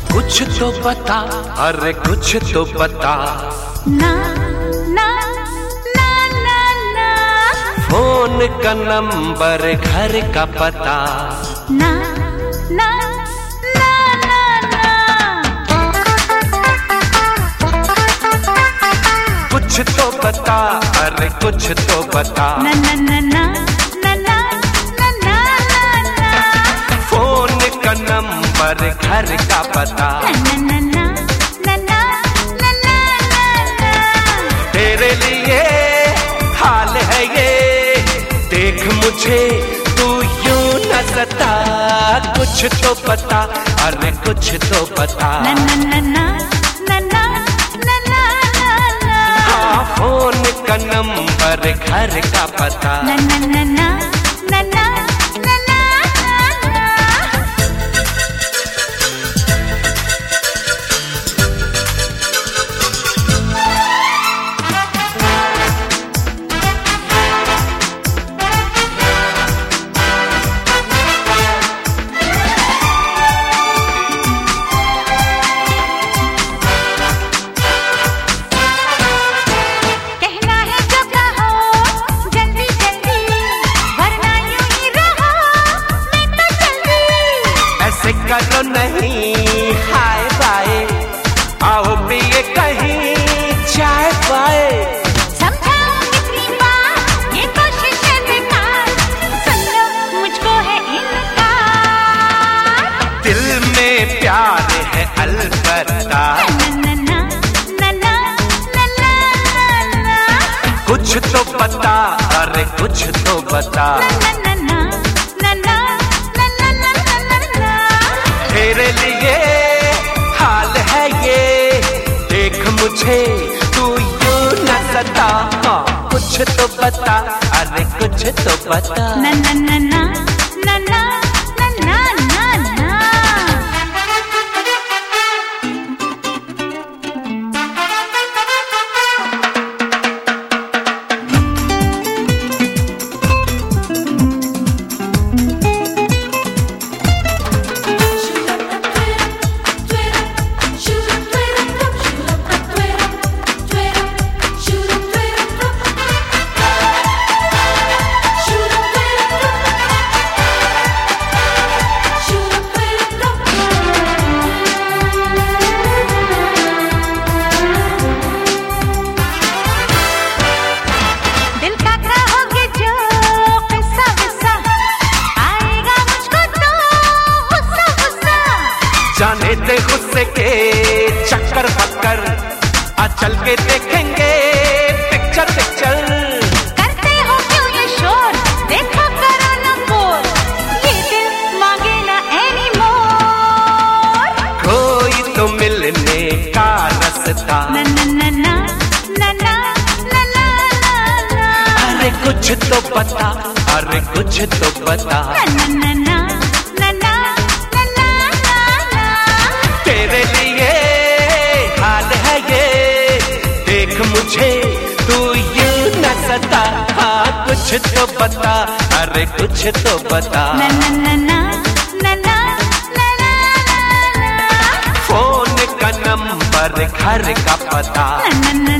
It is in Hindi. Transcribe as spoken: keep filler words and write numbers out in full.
कुछ तो बता, अरे कुछ तो बता। ना ना ना ना ना। फोन का नंबर, घर का पता। ना ना ना ना ना। कुछ तो बता, अरे कुछ तो बता। ना ना ना ना ना ना ना ना ना। फोन का नंबर, घर का पता। ना ना ना ना ना ना ना ना। तेरे लिए हाल है ये, देख मुझे तू यूं न सता। कुछ तो बता, अरे कुछ तो बता। ना ना ना ना ना ना ना ना ना। हाँ, फोन का नंबर, घर का पता। ना ना ना ना ना ना ना ना। करो नहीं हाय बाय, आओ पिए कहीं चाय पाए। समझाओ कितनी बार ये कोशिश है बेकार, सुन लो मुझको है इनकार। दिल में प्यार है अलबत्ता। ना ना ना ना ना ना ना। कुछ तो बता, अरे कुछ तो बता। ना ना ना ना ना ना ना ना ना। तेरे लिए हाल है ये, देख मुझे तू यूं न सता। हाँ, कुछ तो बता, अरे कुछ तो बता। ना ना ना ना ना ना ना ना ना ना। जाने दे गुस्से के चक्कर पक्कर, आ चल के देखेंगे पिक्चर पिक्चर। करते हो क्यों ये शोर, देखो करो न बोर, ये दिल मांगे ना एनीमोर। कोई तो मिलने का रास्ता। ना ना ना ना ना ना ना ना ना। अरे कुछ तो बता, अरे कुछ तो बता। ना ना ना ना ना ना ना ना ना। तेरे लिए हाल है ये, देख मुझे तू यूं न सता। हाँ, कुछ तो बता, अरे कुछ तो बता। ना ना ना ना ना ना ना ना ना। फोन का नंबर, घर का पता। ना ना ना